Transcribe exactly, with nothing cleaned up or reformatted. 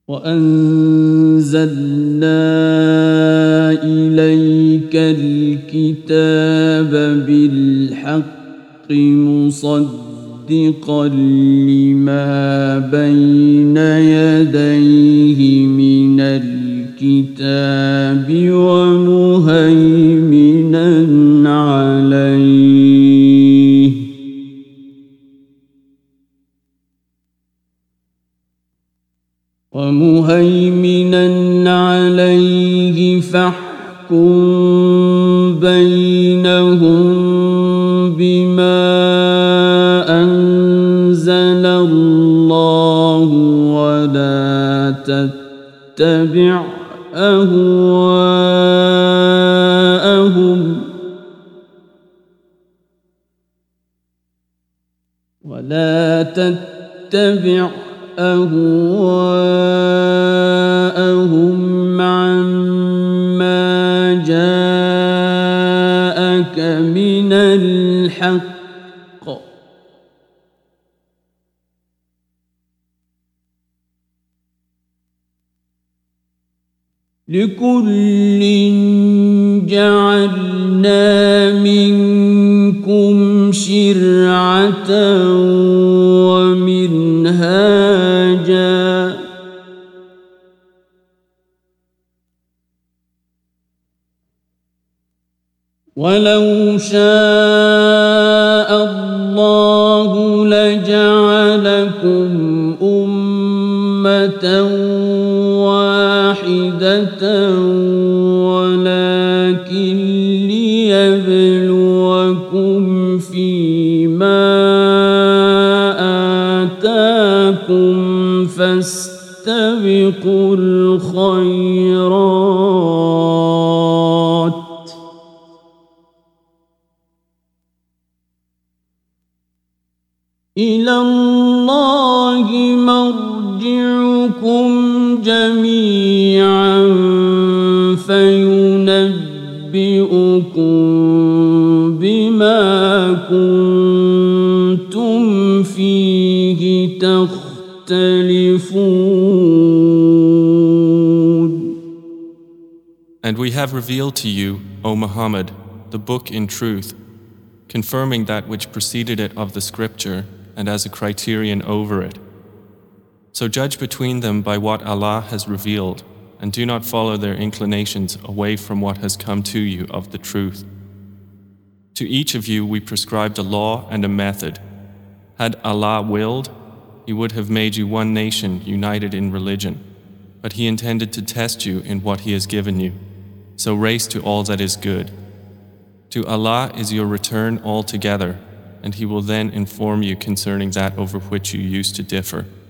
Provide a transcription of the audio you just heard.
وأنزلنا إليك الكتاب بالحق مصدقا لما بين يديه من الكتاب ومهيمنا عليه ومهيمنا عليه فاحكم بينهم بما أنزل الله ولا تتبع أهواءهم ولا تتبع أهواءهم عما جاءك من الحق لكل جعلنا منكم شرعة ومنهاجا ولو شاء الله لجعلكم أمة واحدة ولكن ليبلوكم فيما آتاكم فاستبقوا الخيرات إلى الله مرجعكم جميعا فينبئكم بما كنتم فيه تختلفون. And we have revealed to you, O Muhammad, the book in truth, confirming that which preceded it of the scripture and as a criterion over it. So judge between them by what Allah has revealed, and do not follow their inclinations away from what has come to you of the truth. To each of you we prescribed a law and a method. Had Allah willed, He would have made you one nation united in religion, but He intended to test you in what He has given you. So race to all that is good. To Allah is your return altogether, and He will then inform you concerning that over which you used to differ.